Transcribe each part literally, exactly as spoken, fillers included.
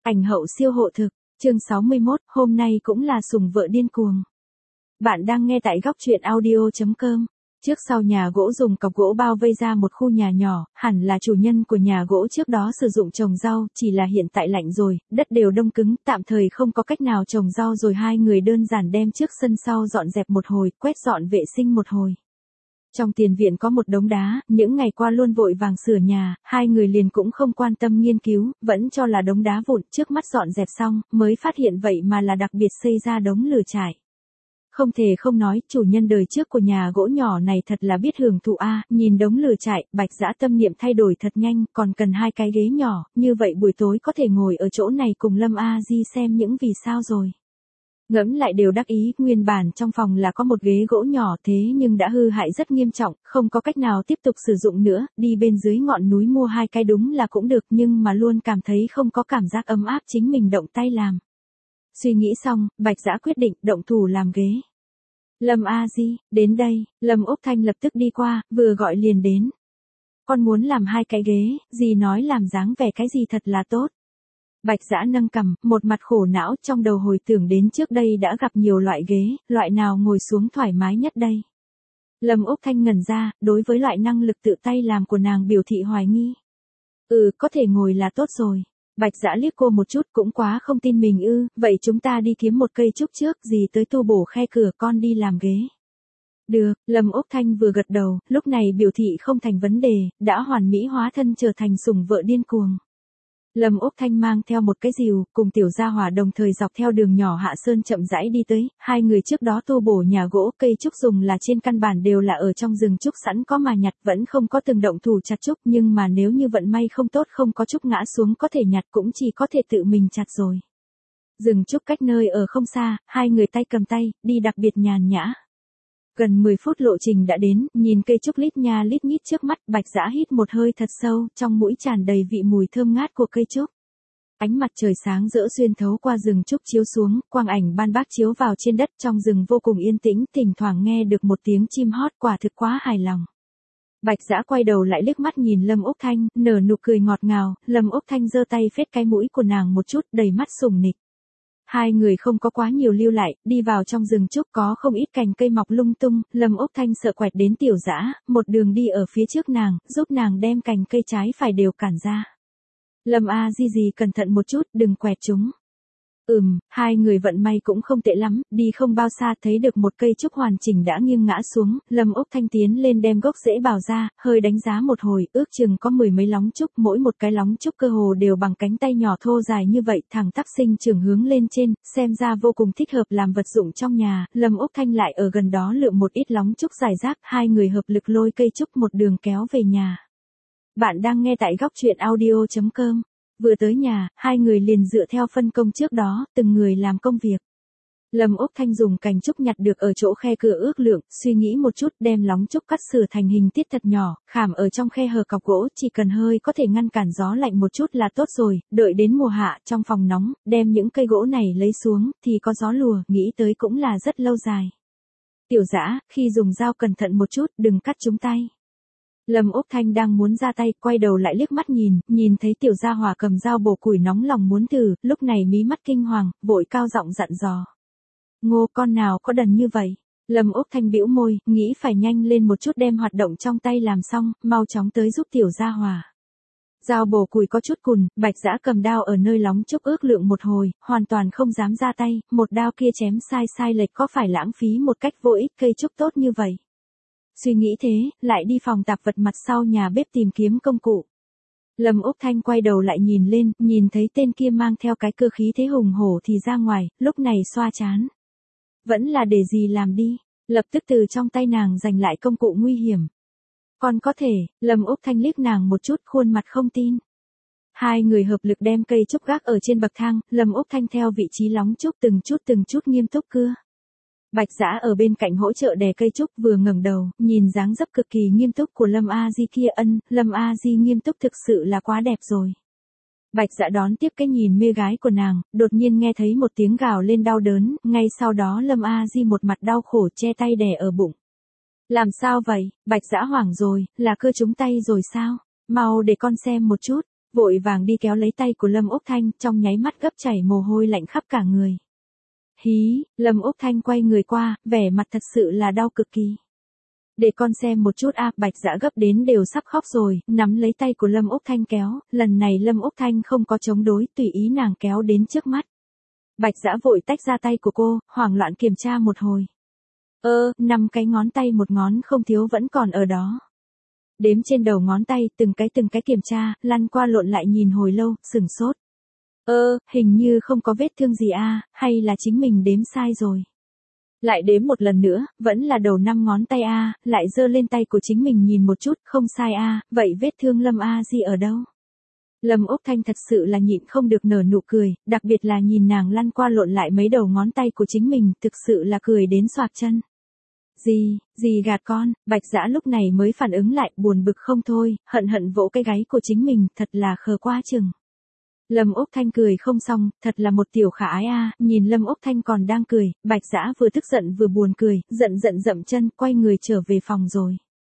Ảnh hậu siêu hộ thực, chương sáu mươi mốt, hôm nay cũng là sủng vợ điên cuồng. Bạn đang nghe tại góc truyện audio chấm com. Trước sau nhà gỗ dùng cọc gỗ bao vây ra một khu nhà nhỏ, hẳn là chủ nhân của nhà gỗ trước đó sử dụng trồng rau, chỉ là hiện tại lạnh rồi, đất đều đông cứng, tạm thời không có cách nào trồng rau rồi hai người đơn giản đem trước sân sau dọn dẹp một hồi, quét dọn vệ sinh một hồi. Trong tiền viện có một đống đá, những ngày qua luôn vội vàng sửa nhà, hai người liền cũng không quan tâm nghiên cứu, vẫn cho là đống đá vụn, trước mắt dọn dẹp xong, mới phát hiện vậy mà là đặc biệt xây ra đống lửa trại. Không thể không nói, chủ nhân đời trước của nhà gỗ nhỏ này thật là biết hưởng thụ a, nhìn đống lửa trại, Bạch Dã tâm niệm thay đổi thật nhanh, còn cần hai cái ghế nhỏ, như vậy buổi tối có thể ngồi ở chỗ này cùng Lâm A Di xem những vì sao rồi. Ngẫm lại đều đắc ý, nguyên bản trong phòng là có một ghế gỗ nhỏ thế nhưng đã hư hại rất nghiêm trọng, không có cách nào tiếp tục sử dụng nữa, đi bên dưới ngọn núi mua hai cái đúng là cũng được nhưng mà luôn cảm thấy không có cảm giác ấm áp chính mình động tay làm. Suy nghĩ xong, Bạch Dã quyết định động thủ làm ghế. Lâm A Di, đến đây, Lâm Úc Thanh lập tức đi qua, vừa gọi liền đến. Con muốn làm hai cái ghế, dì nói làm dáng vẻ cái gì thật là tốt. Bạch Dã nâng cằm, một mặt khổ não, trong đầu hồi tưởng đến trước đây đã gặp nhiều loại ghế, loại nào ngồi xuống thoải mái nhất đây. Lâm Úc Thanh ngẩn ra, đối với loại năng lực tự tay làm của nàng biểu thị hoài nghi. Ừ, có thể ngồi là tốt rồi. Bạch Dã liếc cô một chút, cũng quá không tin mình ư, vậy chúng ta đi kiếm một cây trúc trước, dì tới tu bổ khe cửa, con đi làm ghế. Được, Lâm Úc Thanh vừa gật đầu, lúc này biểu thị không thành vấn đề, đã hoàn mỹ hóa thân trở thành sủng vợ điên cuồng. Lâm Úc Thanh mang theo một cái rìu, cùng Tiểu Gia Hỏa đồng thời dọc theo đường nhỏ hạ sơn chậm rãi đi tới, hai người trước đó tu bổ nhà gỗ, cây trúc dùng là trên căn bản đều là ở trong rừng trúc sẵn có mà nhặt, vẫn không có từng động thủ chặt trúc, nhưng mà nếu như vận may không tốt không có trúc ngã xuống có thể nhặt cũng chỉ có thể tự mình chặt rồi. Rừng trúc cách nơi ở không xa, hai người tay cầm tay, đi đặc biệt nhàn nhã. Gần mười phút lộ trình đã đến, nhìn cây trúc lít nha lít nhít trước mắt, Bạch Dã hít một hơi thật sâu, trong mũi tràn đầy vị mùi thơm ngát của cây trúc. Ánh mặt trời sáng rỡ xuyên thấu qua rừng trúc chiếu xuống, quang ảnh ban bác chiếu vào trên đất, trong rừng vô cùng yên tĩnh, thỉnh thoảng nghe được một tiếng chim hót, quả thực quá hài lòng. Bạch Dã quay đầu lại liếc mắt nhìn Lâm Úc Thanh, nở nụ cười ngọt ngào, Lâm Úc Thanh giơ tay phết cái mũi của nàng một chút, đầy mắt sùng nịch. Hai người không có quá nhiều lưu lại, đi vào trong rừng trúc có không ít cành cây mọc lung tung, Lâm Úc Thanh sợ quẹt đến Tiểu Dã, một đường đi ở phía trước nàng, giúp nàng đem cành cây trái phải đều cản ra. Lâm A Di Di cẩn thận một chút, đừng quẹt chúng. Ừm, hai người vận may cũng không tệ lắm, đi không bao xa thấy được một cây trúc hoàn chỉnh đã nghiêng ngã xuống, Lâm Úc Thanh tiến lên đem gốc rễ bào ra, hơi đánh giá một hồi, ước chừng có mười mấy lóng trúc, mỗi một cái lóng trúc cơ hồ đều bằng cánh tay nhỏ thô dài như vậy, thẳng tắp sinh trưởng hướng lên trên, xem ra vô cùng thích hợp làm vật dụng trong nhà, Lâm Úc Thanh lại ở gần đó lượm một ít lóng trúc rải rác, hai người hợp lực lôi cây trúc một đường kéo về nhà. Bạn đang nghe tại góc truyện audio chấm com. Vừa tới nhà, hai người liền dựa theo phân công trước đó, từng người làm công việc. Lâm Úc Thanh dùng cành trúc nhặt được ở chỗ khe cửa ước lượng, suy nghĩ một chút đem lóng trúc cắt sửa thành hình tiết thật nhỏ, khảm ở trong khe hở cọc gỗ, chỉ cần hơi có thể ngăn cản gió lạnh một chút là tốt rồi, đợi đến mùa hạ, trong phòng nóng, đem những cây gỗ này lấy xuống, thì có gió lùa, nghĩ tới cũng là rất lâu dài. Tiểu Dã, khi dùng dao cẩn thận một chút, đừng cắt trúng tay. Lâm Úc Thanh đang muốn ra tay, quay đầu lại liếc mắt nhìn, nhìn thấy Tiểu Gia Hỏa cầm dao bổ củi nóng lòng muốn thử, lúc này mí mắt kinh hoàng, vội cao giọng dặn dò. Ngô, con nào có đần như vậy? Lâm Úc Thanh bĩu môi, nghĩ phải nhanh lên một chút đem hoạt động trong tay làm xong, mau chóng tới giúp Tiểu Gia Hỏa. Dao bổ củi có chút cùn, Bạch Dã cầm đao ở nơi lóng trúc ước lượng một hồi, hoàn toàn không dám ra tay, một đao kia chém sai sai lệch có phải lãng phí một cách vô ích cây trúc tốt như vậy. Suy nghĩ thế, lại đi phòng tạp vật mặt sau nhà bếp tìm kiếm công cụ. Lâm Úc Thanh quay đầu lại nhìn lên, nhìn thấy tên kia mang theo cái cơ khí thế hùng hổ thì ra ngoài, lúc này xoa chán. Vẫn là để gì làm đi, lập tức từ trong tay nàng giành lại công cụ nguy hiểm. Còn có thể, Lâm Úc Thanh liếc nàng một chút khuôn mặt không tin. Hai người hợp lực đem cây trúc gác ở trên bậc thang, Lâm Úc Thanh theo vị trí lóng trúc từng chút từng chút nghiêm túc cưa. Bạch Dã ở bên cạnh hỗ trợ đè cây trúc vừa ngẩng đầu, nhìn dáng dấp cực kỳ nghiêm túc của Lâm A Di kia ân, Lâm A Di nghiêm túc thực sự là quá đẹp rồi. Bạch Dã đón tiếp cái nhìn mê gái của nàng, đột nhiên nghe thấy một tiếng gào lên đau đớn, ngay sau đó Lâm A Di một mặt đau khổ che tay đè ở bụng. Làm sao vậy, Bạch Dã hoảng rồi, là cưa trúng tay rồi sao? Mau để con xem một chút. vội vàng đi kéo lấy tay của Lâm Úc Thanh, trong nháy mắt gấp chảy mồ hôi lạnh khắp cả người. Hí, Lâm Úc Thanh quay người qua, vẻ mặt thật sự là đau cực kỳ. Để con xem một chút a, Bạch Dã gấp đến đều sắp khóc rồi, nắm lấy tay của Lâm Úc Thanh kéo, lần này Lâm Úc Thanh không có chống đối, tùy ý nàng kéo đến trước mắt. Bạch Dã vội tách ra tay của cô, hoảng loạn kiểm tra một hồi. Ơ, năm cái ngón tay một ngón không thiếu vẫn còn ở đó. Đếm trên đầu ngón tay, từng cái từng cái kiểm tra, lăn qua lộn lại nhìn hồi lâu, sửng sốt. Ơ, hình như không có vết thương gì a, hay là chính mình đếm sai rồi. Lại đếm một lần nữa, vẫn là đầu năm ngón tay a, lại giơ lên tay của chính mình nhìn một chút, không sai a, vậy vết thương Lâm A Di ở đâu? Lâm Úc Thanh thật sự là nhịn không được nở nụ cười, đặc biệt là nhìn nàng lăn qua lộn lại mấy đầu ngón tay của chính mình, thực sự là cười đến xoạc chân. Gì, gì gạt con, Bạch Dã lúc này mới phản ứng lại, buồn bực không thôi, hận hận vỗ cái gáy của chính mình, thật là khờ quá chừng. Lâm Úc Thanh cười không xong, thật là một tiểu khả ái a, nhìn Lâm Úc Thanh còn đang cười, Bạch Dã vừa tức giận vừa buồn cười, giận giận dậm chân, quay người trở về phòng rồi.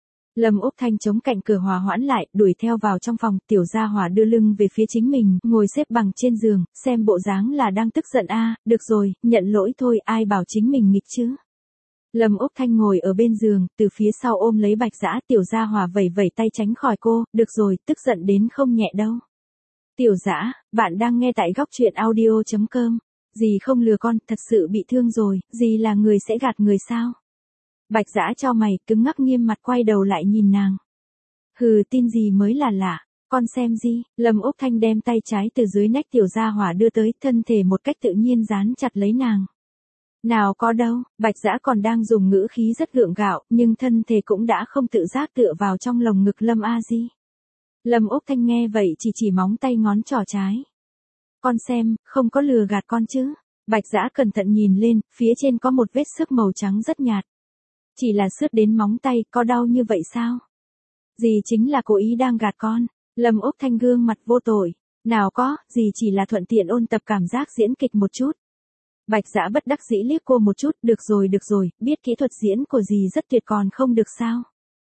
Lâm Úc Thanh chống cạnh cửa hòa hoãn lại, đuổi theo vào trong phòng, tiểu gia hỏa đưa lưng về phía chính mình, ngồi xếp bằng trên giường, xem bộ dáng là đang tức giận a, được rồi, nhận lỗi thôi, ai bảo chính mình nghịch chứ. Lâm Úc Thanh ngồi ở bên giường, từ phía sau ôm lấy Bạch Dã, tiểu gia hỏa vẩy vẩy tay tránh khỏi cô, được rồi, tức giận đến không nhẹ đâu. Tiểu Dã, bạn đang nghe tại góc truyện audio chấm com. Dì không lừa con, thật sự bị thương rồi, dì là người sẽ gạt người sao? Bạch Dã cho mày, cứng ngắc nghiêm mặt quay đầu lại nhìn nàng. Hừ, tin gì mới là lạ, con xem gì? Lâm Úc Thanh đem tay trái từ dưới nách tiểu gia hỏa đưa tới, thân thể một cách tự nhiên dán chặt lấy nàng. Nào có đâu, Bạch Dã còn đang dùng ngữ khí rất gượng gạo, nhưng thân thể cũng đã không tự giác tựa vào trong lồng ngực Lâm A Di. Lâm Úc Thanh nghe vậy chỉ chỉ móng tay ngón trỏ trái. Con xem, không có lừa gạt con chứ. Bạch Dã cẩn thận nhìn lên, phía trên có một vết xước màu trắng rất nhạt. Chỉ là xước đến móng tay, có đau như vậy sao? Dì chính là cố ý đang gạt con. Lâm Úc Thanh gương mặt vô tội. Nào có, dì chỉ là thuận tiện ôn tập cảm giác diễn kịch một chút. Bạch Dã bất đắc dĩ liếc cô một chút, được rồi được rồi, biết kỹ thuật diễn của dì rất tuyệt còn không được sao?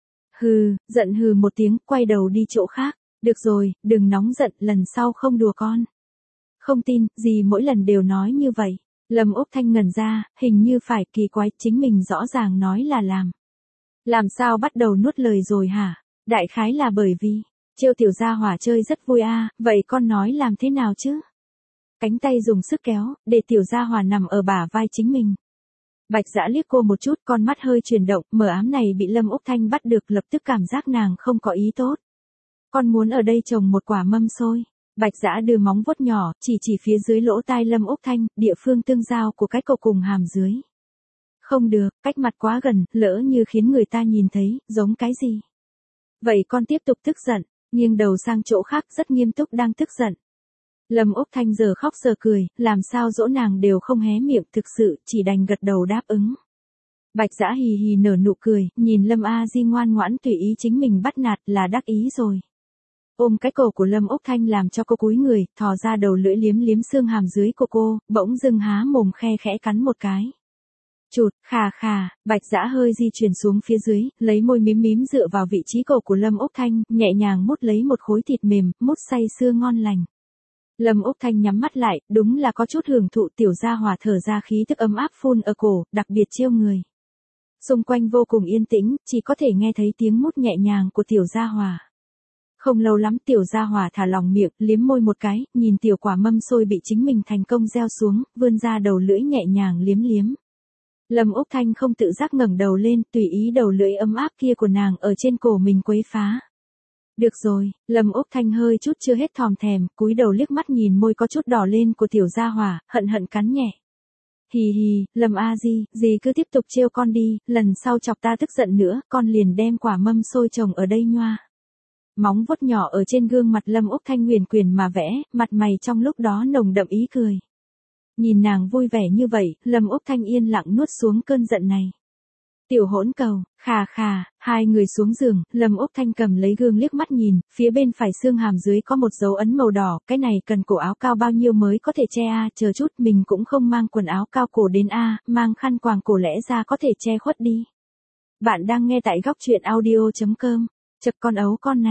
Hừ, giận hừ một tiếng, quay đầu đi chỗ khác. Được rồi, đừng nóng giận, lần sau không đùa con. Không tin, dì mỗi lần đều nói như vậy. Lâm Úc Thanh ngẩn ra, hình như phải, kỳ quái, chính mình rõ ràng nói là làm. Làm sao bắt đầu nuốt lời rồi hả? Đại khái là bởi vì, trêu tiểu gia hỏa chơi rất vui a, vậy con nói làm thế nào chứ? Cánh tay dùng sức kéo, để tiểu gia hỏa nằm ở bả vai chính mình. Bạch Dã liếc cô một chút, con mắt hơi chuyển động, mờ ám này bị Lâm Úc Thanh bắt được, lập tức cảm giác nàng không có ý tốt. Con muốn ở đây trồng một quả mâm xôi. Bạch Dã đưa móng vuốt nhỏ, chỉ chỉ phía dưới lỗ tai Lâm Úc Thanh, địa phương tương giao của cái cổ cùng hàm dưới. Không được, cách mặt quá gần, lỡ như khiến người ta nhìn thấy, giống cái gì. Vậy con tiếp tục tức giận, nghiêng đầu sang chỗ khác rất nghiêm túc đang tức giận. Lâm Úc Thanh giờ khóc giờ cười, làm sao dỗ nàng đều không hé miệng, thực sự, chỉ đành gật đầu đáp ứng. Bạch Dã hì hì nở nụ cười, nhìn Lâm A Di ngoan ngoãn tùy ý chính mình bắt nạt là đắc ý rồi. Ôm cái cổ của Lâm Úc Thanh làm cho cô cúi người, thò ra đầu lưỡi liếm liếm xương hàm dưới của cô, bỗng dưng há mồm khe khẽ cắn một cái. Chụt, khà khà, Bạch Dã hơi di chuyển xuống phía dưới, lấy môi mím mím dựa vào vị trí cổ của Lâm Úc Thanh, nhẹ nhàng mút lấy một khối thịt mềm, mút say sưa ngon lành. Lâm Úc Thanh nhắm mắt lại, đúng là có chút hưởng thụ, tiểu gia hỏa thở ra khí thức ấm áp phun ở cổ, đặc biệt trêu người. Xung quanh vô cùng yên tĩnh, chỉ có thể nghe thấy tiếng mút nhẹ nhàng của tiểu gia hỏa. Không lâu lắm tiểu gia hỏa thả lỏng miệng, liếm môi một cái, nhìn tiểu quả mâm xôi bị chính mình thành công gieo xuống, vươn ra đầu lưỡi nhẹ nhàng liếm liếm. Lâm Úc Thanh không tự giác ngẩng đầu lên, tùy ý đầu lưỡi ấm áp kia của nàng ở trên cổ mình quấy phá. Được rồi, Lâm Úc Thanh hơi chút chưa hết thòm thèm, cúi đầu liếc mắt nhìn môi có chút đỏ lên của tiểu gia hỏa, hận hận cắn nhẹ. Hì hì, Lâm A Di, dì cứ tiếp tục trêu con đi, lần sau chọc ta tức giận nữa, con liền đem quả mâm xôi trồng ở đây nhoa. Móng vuốt nhỏ ở trên gương mặt Lâm Úc Thanh huyền quyền mà vẽ, mặt mày trong lúc đó nồng đậm ý cười. Nhìn nàng vui vẻ như vậy, Lâm Úc Thanh yên lặng nuốt xuống cơn giận này. Tiểu hỗn cầu, khà khà, hai người xuống giường, Lâm Úc Thanh cầm lấy gương liếc mắt nhìn, phía bên phải xương hàm dưới có một dấu ấn màu đỏ, cái này cần cổ áo cao bao nhiêu mới có thể che a, chờ chút mình cũng không mang quần áo cao cổ đến a, mang khăn quàng cổ lẽ ra có thể che khuất đi. Bạn đang nghe tại góc truyện audio chấm com, chập con ấu con này.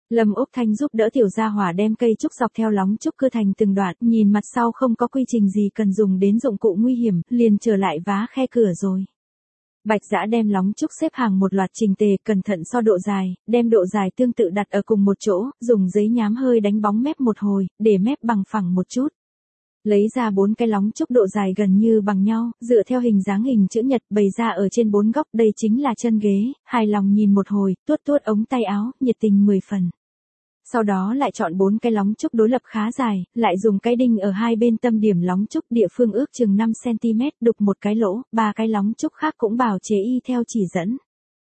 Lâm Úc Thanh giúp đỡ tiểu gia hỏa đem cây trúc dọc theo lóng trúc cưa thành từng đoạn, nhìn mặt sau không có quy trình gì cần dùng đến dụng cụ nguy hiểm, liền trở lại vá khe cửa rồi. Bạch Dã đem lóng trúc xếp hàng một loạt chỉnh tề, cẩn thận so độ dài, đem độ dài tương tự đặt ở cùng một chỗ, dùng giấy nhám hơi đánh bóng mép một hồi, để mép bằng phẳng một chút. Lấy ra bốn cái lóng trúc độ dài gần như bằng nhau, dựa theo hình dáng hình chữ nhật bày ra ở trên bốn góc, đây chính là chân ghế, hài lòng nhìn một hồi, tuốt tuốt ống tay áo, nhiệt tình mười phần. Sau đó lại chọn bốn cái lóng trúc đối lập khá dài, lại dùng cái đinh ở hai bên tâm điểm lóng trúc địa phương ước chừng năm xăng ti mét, đục một cái lỗ, ba cái lóng trúc khác cũng bào chế y theo chỉ dẫn.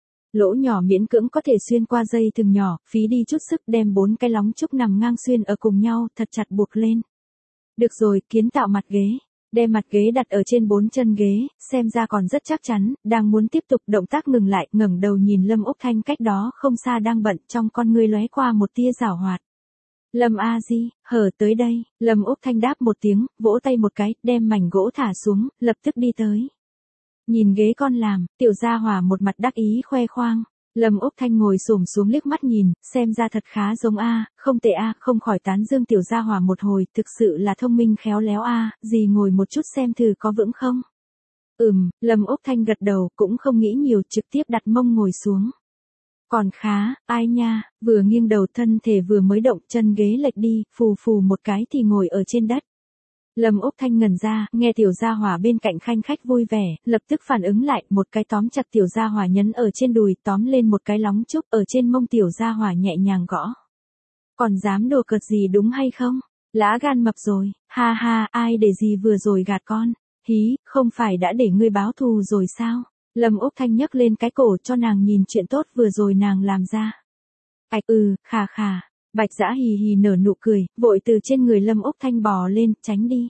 Lỗ nhỏ miễn cưỡng có thể xuyên qua dây thừng nhỏ, phí đi chút sức đem bốn cái lóng trúc nằm ngang xuyên ở cùng nhau, thật chặt buộc lên. Được rồi, kiến tạo mặt ghế. Đem mặt ghế đặt ở trên bốn chân ghế, xem ra còn rất chắc chắn, đang muốn tiếp tục động tác ngừng lại, ngẩng đầu nhìn Lâm Úc Thanh cách đó không xa đang bận, trong con ngươi lóe qua một tia giảo hoạt. Lâm A Di, hở tới đây, Lâm Úc Thanh đáp một tiếng, vỗ tay một cái, đem mảnh gỗ thả xuống, lập tức đi tới. Nhìn ghế con làm, tiểu gia hỏa một mặt đắc ý khoe khoang. Lâm Úc Thanh ngồi xổm xuống liếc mắt nhìn, xem ra thật khá giống a, không tệ a, không khỏi tán dương tiểu gia hỏa một hồi, thực sự là thông minh khéo léo a, gì ngồi một chút xem thử có vững không. Ừm, Lâm Úc Thanh gật đầu, cũng không nghĩ nhiều, trực tiếp đặt mông ngồi xuống. Còn khá, ai nha, vừa nghiêng đầu thân thể vừa mới động, chân ghế lệch đi, phù phù một cái thì ngồi ở trên đất. Lâm Úc Thanh ngẩn ra, nghe tiểu gia hỏa bên cạnh khanh khách vui vẻ, lập tức phản ứng lại, một cái tóm chặt tiểu gia hỏa nhấn ở trên đùi, tóm lên một cái lóng trúc ở trên mông tiểu gia hỏa nhẹ nhàng gõ. Còn dám đùa cợt gì đúng hay không? Lá gan mập rồi, ha ha, ai để gì vừa rồi gạt con, hí, không phải đã để ngươi báo thù rồi sao? Lâm Úc Thanh nhấc lên cái cổ cho nàng nhìn chuyện tốt vừa rồi nàng làm ra. Ảch ừ, khà khà. Bạch Dã hì hì nở nụ cười, vội từ trên người Lâm Úc Thanh bò lên, tránh đi.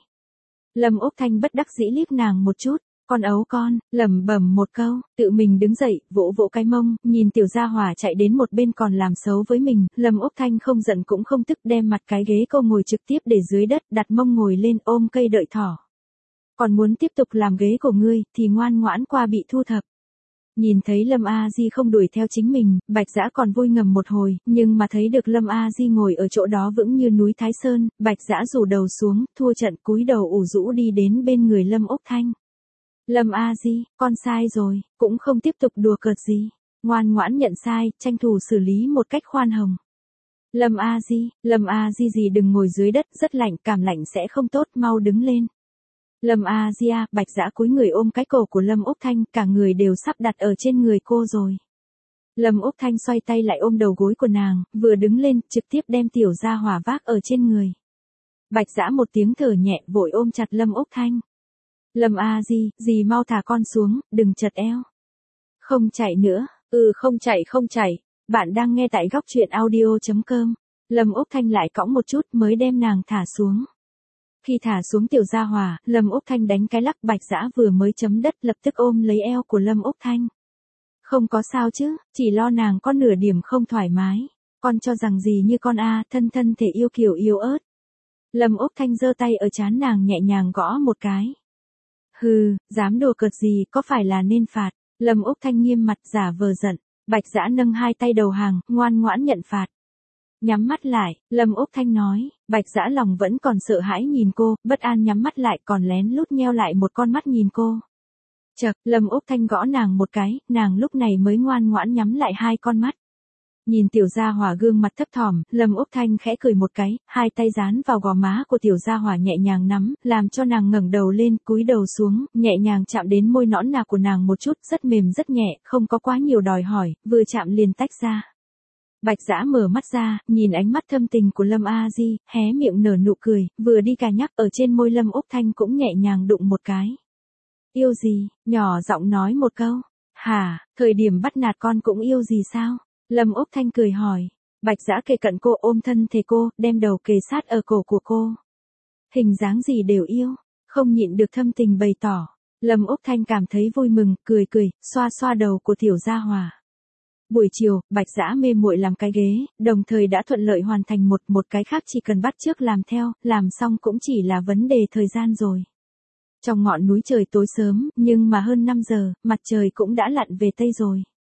Lâm Úc Thanh bất đắc dĩ liếc nàng một chút, con ấu con, lẩm bẩm một câu, tự mình đứng dậy, vỗ vỗ cái mông, nhìn tiểu gia hỏa chạy đến một bên còn làm xấu với mình, Lâm Úc Thanh không giận cũng không tức đem mặt cái ghế cô ngồi trực tiếp để dưới đất, đặt mông ngồi lên ôm cây đợi thỏ. Còn muốn tiếp tục làm ghế của ngươi, thì ngoan ngoãn qua bị thu thập. Nhìn thấy Lâm A Di không đuổi theo chính mình, Bạch Dã còn vui ngầm một hồi, nhưng mà thấy được Lâm A Di ngồi ở chỗ đó vững như núi Thái Sơn, Bạch Dã rủ đầu xuống, thua trận cúi đầu ủ rũ đi đến bên người Lâm Úc Thanh. Lâm A Di, con sai rồi, cũng không tiếp tục đùa cợt gì. Ngoan ngoãn nhận sai, tranh thủ xử lý một cách khoan hồng. Lâm A Di, Lâm A Di gì đừng ngồi dưới đất, rất lạnh, cảm lạnh sẽ không tốt, mau đứng lên. Lâm A Di à, Bạch Dã cúi người ôm cái cổ của Lâm Úc Thanh, cả người đều sắp đặt ở trên người cô rồi. Lâm Úc Thanh xoay tay lại ôm đầu gối của nàng, vừa đứng lên, trực tiếp đem tiểu gia hỏa vác ở trên người. Bạch Dã một tiếng thở nhẹ, vội ôm chặt Lâm Úc Thanh. Lâm A Di, dì mau thả con xuống, đừng chật eo. Không chạy nữa, ừ không chạy không chạy, bạn đang nghe tại góc truyện audio chấm com. Lâm Úc Thanh lại cõng một chút mới đem nàng thả xuống. Khi thả xuống tiểu gia hỏa, Lâm Úc Thanh đánh cái lắc, Bạch Dã vừa mới chấm đất lập tức ôm lấy eo của Lâm Úc Thanh. Không có sao chứ, chỉ lo nàng có nửa điểm không thoải mái. Con cho rằng gì như con a, thân thân thể yêu kiều yêu ớt. Lâm Úc Thanh giơ tay ở trán nàng nhẹ nhàng gõ một cái. Hừ, dám đùa cợt gì, có phải là nên phạt? Lâm Úc Thanh nghiêm mặt giả vờ giận. Bạch Dã nâng hai tay đầu hàng, ngoan ngoãn nhận phạt. Nhắm mắt lại, Lâm Úc Thanh nói, Bạch Dã lòng vẫn còn sợ hãi nhìn cô, bất an nhắm mắt lại còn lén lút nheo lại một con mắt nhìn cô. Chậc, Lâm Úc Thanh gõ nàng một cái, nàng lúc này mới ngoan ngoãn nhắm lại hai con mắt. Nhìn tiểu gia hỏa gương mặt thấp thỏm, Lâm Úc Thanh khẽ cười một cái, hai tay dán vào gò má của tiểu gia hỏa nhẹ nhàng nắm, làm cho nàng ngẩng đầu lên, cúi đầu xuống, nhẹ nhàng chạm đến môi nõn nà của nàng một chút, rất mềm rất nhẹ, không có quá nhiều đòi hỏi, vừa chạm liền tách ra. Bạch Dã mở mắt ra, nhìn ánh mắt thâm tình của Lâm A Di, hé miệng nở nụ cười, vừa đi cà nhắc ở trên môi Lâm Úc Thanh cũng nhẹ nhàng đụng một cái. Yêu gì, nhỏ giọng nói một câu. Hả, thời điểm bắt nạt con cũng yêu gì sao? Lâm Úc Thanh cười hỏi. Bạch Dã kề cận cô ôm thân thể cô, đem đầu kề sát ở cổ của cô. Hình dáng gì đều yêu, không nhịn được thâm tình bày tỏ. Lâm Úc Thanh cảm thấy vui mừng, cười cười, xoa xoa đầu của tiểu gia hỏa. Buổi chiều, Bạch Dã mê muội làm cái ghế, đồng thời đã thuận lợi hoàn thành một một cái khác chỉ cần bắt chước làm theo, làm xong cũng chỉ là vấn đề thời gian rồi. Trong ngọn núi trời tối sớm, nhưng mà hơn năm giờ, mặt trời cũng đã lặn về tây rồi.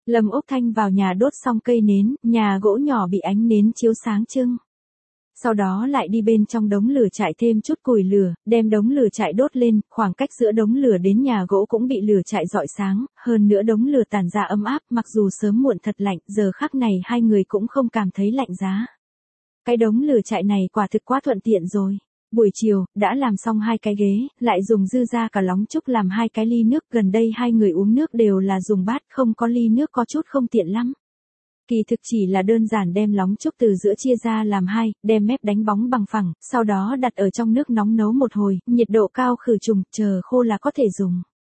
Lâm Úc Thanh vào nhà đốt xong cây nến, nhà gỗ nhỏ bị ánh nến chiếu sáng trưng. Sau đó lại đi bên trong đống lửa trại thêm chút củi lửa, đem đống lửa trại đốt lên, khoảng cách giữa đống lửa đến nhà gỗ cũng bị lửa trại rọi sáng, hơn nữa đống lửa tản ra ấm áp, mặc dù sớm muộn thật lạnh, giờ khắc này hai người cũng không cảm thấy lạnh giá. Cái đống lửa trại này quả thực quá thuận tiện rồi. Buổi chiều, đã làm xong hai cái ghế, lại dùng dư ra cả lóng trúc làm hai cái ly nước, gần đây hai người uống nước đều là dùng bát, không có ly nước có chút không tiện lắm. Kỳ thực chỉ là đơn giản đem lóng trúc từ giữa chia ra làm hai, đem mép đánh bóng bằng phẳng, sau đó đặt ở trong nước nóng nấu một hồi, nhiệt độ cao khử trùng, chờ khô là có thể dùng.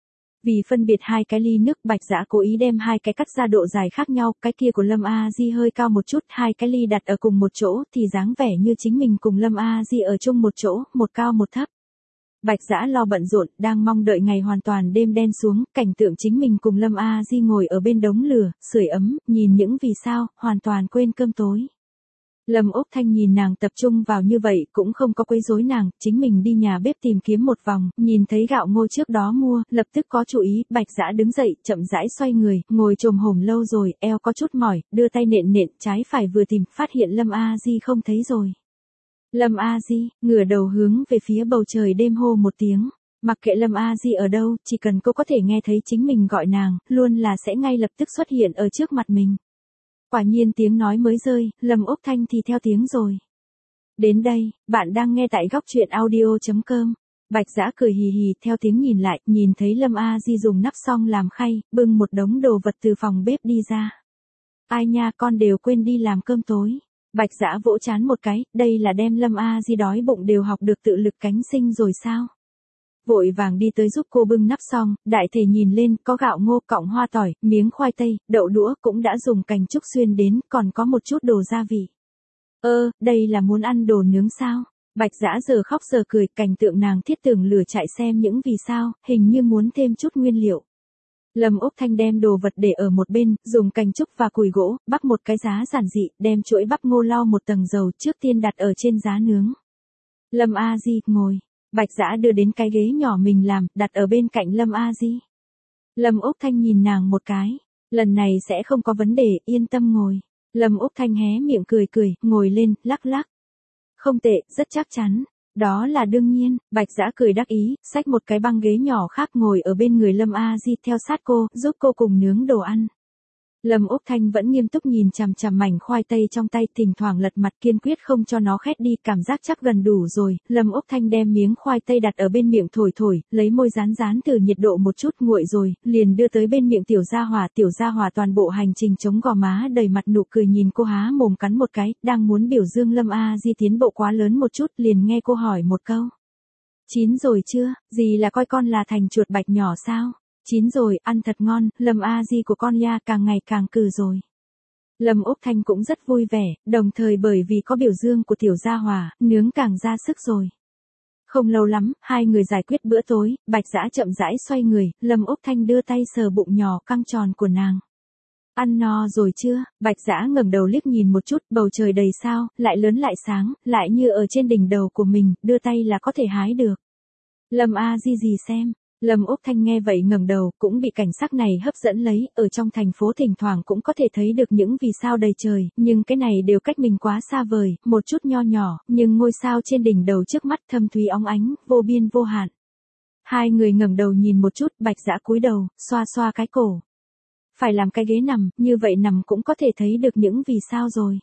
Vì phân biệt hai cái ly nước, Bạch Dã cố ý đem hai cái cắt ra độ dài khác nhau, cái kia của Lâm A Di hơi cao một chút, hai cái ly đặt ở cùng một chỗ thì dáng vẻ như chính mình cùng Lâm A Di ở chung một chỗ, một cao một thấp. Bạch Dã lo bận rộn, đang mong đợi ngày hoàn toàn đêm đen xuống, cảnh tượng chính mình cùng Lâm A Di ngồi ở bên đống lửa, sưởi ấm, nhìn những vì sao, hoàn toàn quên cơm tối. Lâm Úc Thanh nhìn nàng tập trung vào như vậy, cũng không có quấy rối nàng, chính mình đi nhà bếp tìm kiếm một vòng, nhìn thấy gạo ngô trước đó mua, lập tức có chú ý, Bạch Dã đứng dậy, chậm rãi xoay người, ngồi chồm hổm lâu rồi, eo có chút mỏi, đưa tay nện nện, trái phải vừa tìm, phát hiện Lâm A Di không thấy rồi. Lâm A Di, ngửa đầu hướng về phía bầu trời đêm hô một tiếng, mặc kệ Lâm A Di ở đâu, chỉ cần cô có thể nghe thấy chính mình gọi nàng, luôn là sẽ ngay lập tức xuất hiện ở trước mặt mình. Quả nhiên tiếng nói mới rơi, Lâm Úc Thanh thì theo tiếng rồi. Đến đây, bạn đang nghe tại góc truyện audio chấm com. Bạch Dã cười hì hì, theo tiếng nhìn lại, nhìn thấy Lâm A Di dùng nắp xong làm khay, bưng một đống đồ vật từ phòng bếp đi ra. Ai nha, con đều quên đi làm cơm tối. Bạch Dã vỗ trán một cái, đây là đem Lâm A Di đói bụng đều học được tự lực cánh sinh rồi sao? Vội vàng đi tới giúp cô bưng nắp xong, đại thể nhìn lên, có gạo ngô, cọng hoa tỏi, miếng khoai tây, đậu đũa cũng đã dùng cành trúc xuyên đến, còn có một chút đồ gia vị. Ơ, đây là muốn ăn đồ nướng sao? Bạch Dã giờ khóc giờ cười, cảnh tượng nàng thiết tưởng lửa chạy xem những vì sao, hình như muốn thêm chút nguyên liệu. Lâm Úc Thanh đem đồ vật để ở một bên, dùng cành trúc và củi gỗ, bắc một cái giá giản dị, đem chuỗi bắp ngô lau một tầng dầu trước tiên đặt ở trên giá nướng. Lâm A Di, ngồi. Bạch Dã đưa đến cái ghế nhỏ mình làm, đặt ở bên cạnh Lâm A Di. Lâm Úc Thanh nhìn nàng một cái, lần này sẽ không có vấn đề, yên tâm ngồi. Lâm Úc Thanh hé miệng cười cười, ngồi lên, lắc lắc. Không tệ, rất chắc chắn. Đó là đương nhiên, Bạch Dã cười đắc ý, xách một cái băng ghế nhỏ khác ngồi ở bên người Lâm A Di theo sát cô, giúp cô cùng nướng đồ ăn. Lâm Úc Thanh vẫn nghiêm túc nhìn chằm chằm mảnh khoai tây trong tay, thỉnh thoảng lật mặt kiên quyết không cho nó khét đi, cảm giác chắc gần đủ rồi. Lâm Úc Thanh đem miếng khoai tây đặt ở bên miệng thổi thổi, lấy môi dán dán từ nhiệt độ một chút, nguội rồi, liền đưa tới bên miệng Tiểu Gia Hỏa. Tiểu Gia Hỏa toàn bộ hành trình chống gò má đầy mặt nụ cười nhìn cô há mồm cắn một cái, đang muốn biểu dương Lâm A Di tiến bộ quá lớn một chút, liền nghe cô hỏi một câu. Chín rồi chưa, dì là coi con là thành chuột bạch nhỏ sao? Chín rồi, ăn thật ngon, Lâm A Di của con ya càng ngày càng cừ rồi. Lâm Úc Thanh cũng rất vui vẻ, đồng thời bởi vì có biểu dương của Tiểu Gia Hỏa, nướng càng ra sức rồi. Không lâu lắm, hai người giải quyết bữa tối, Bạch Dã chậm rãi xoay người, Lâm Úc Thanh đưa tay sờ bụng nhỏ căng tròn của nàng. Ăn no rồi chưa? Bạch Dã ngẩng đầu liếc nhìn một chút, bầu trời đầy sao, lại lớn lại sáng, lại như ở trên đỉnh đầu của mình, đưa tay là có thể hái được. Lâm A Di gì xem? Lâm Úc Thanh nghe vậy ngẩng đầu, cũng bị cảnh sắc này hấp dẫn lấy, ở trong thành phố thỉnh thoảng cũng có thể thấy được những vì sao đầy trời, nhưng cái này đều cách mình quá xa vời, một chút nho nhỏ, nhưng ngôi sao trên đỉnh đầu trước mắt thâm thúy óng ánh, vô biên vô hạn. Hai người ngẩng đầu nhìn một chút, Bạch Dã cúi đầu, xoa xoa cái cổ. Phải làm cái ghế nằm, như vậy nằm cũng có thể thấy được những vì sao rồi.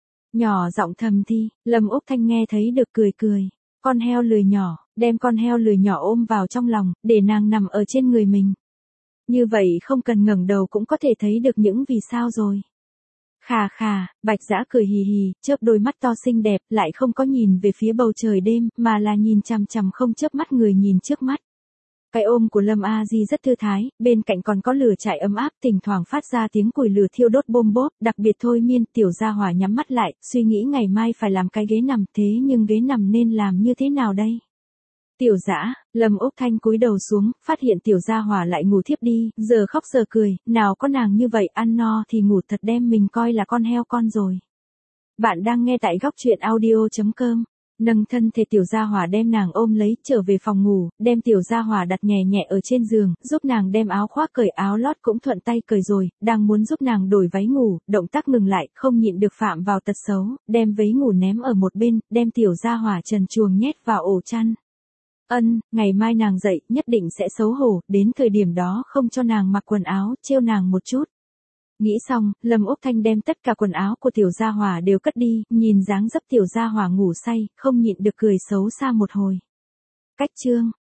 Nhỏ giọng thầm thi, Lâm Úc Thanh nghe thấy được cười cười. Con heo lười nhỏ, đem con heo lười nhỏ ôm vào trong lòng, để nàng nằm ở trên người mình. Như vậy không cần ngẩng đầu cũng có thể thấy được những vì sao rồi. Khà khà, Bạch Dã cười hì hì, chớp đôi mắt to xinh đẹp, lại không có nhìn về phía bầu trời đêm, mà là nhìn chằm chằm không chớp mắt người nhìn trước mắt. Cái ôm của Lâm A Di rất thư thái, bên cạnh còn có lửa trại ấm áp, thỉnh thoảng phát ra tiếng củi lửa thiêu đốt bôm bốp, đặc biệt thôi miên. Tiểu Gia Hỏa nhắm mắt lại, suy nghĩ ngày mai phải làm cái ghế nằm, thế nhưng ghế nằm nên làm như thế nào đây? Tiểu Dã, Lâm Úc Thanh cúi đầu xuống, phát hiện Tiểu Gia Hỏa lại ngủ thiếp đi, giờ khóc giờ cười, nào có nàng như vậy, ăn no thì ngủ thật, đem mình coi là con heo con rồi. Bạn đang nghe tại góc truyện audio chấm com. Nâng thân thể tiểu gia hỏa đem nàng ôm lấy, trở về phòng ngủ, đem tiểu gia hỏa đặt nhẹ nhẹ ở trên giường, giúp nàng đem áo khoác cởi, áo lót cũng thuận tay cởi rồi, đang muốn giúp nàng đổi váy ngủ, động tác ngừng lại, không nhịn được phạm vào tật xấu, đem váy ngủ ném ở một bên, đem tiểu gia hỏa trần truồng nhét vào ổ chăn. Ân, ngày mai nàng dậy, nhất định sẽ xấu hổ, đến thời điểm đó không cho nàng mặc quần áo, trêu nàng một chút. Nghĩ xong, Lâm Úc Thanh đem tất cả quần áo của tiểu gia hỏa đều cất đi, nhìn dáng dấp tiểu gia hỏa ngủ say, không nhịn được cười xấu xa một hồi. Cách chương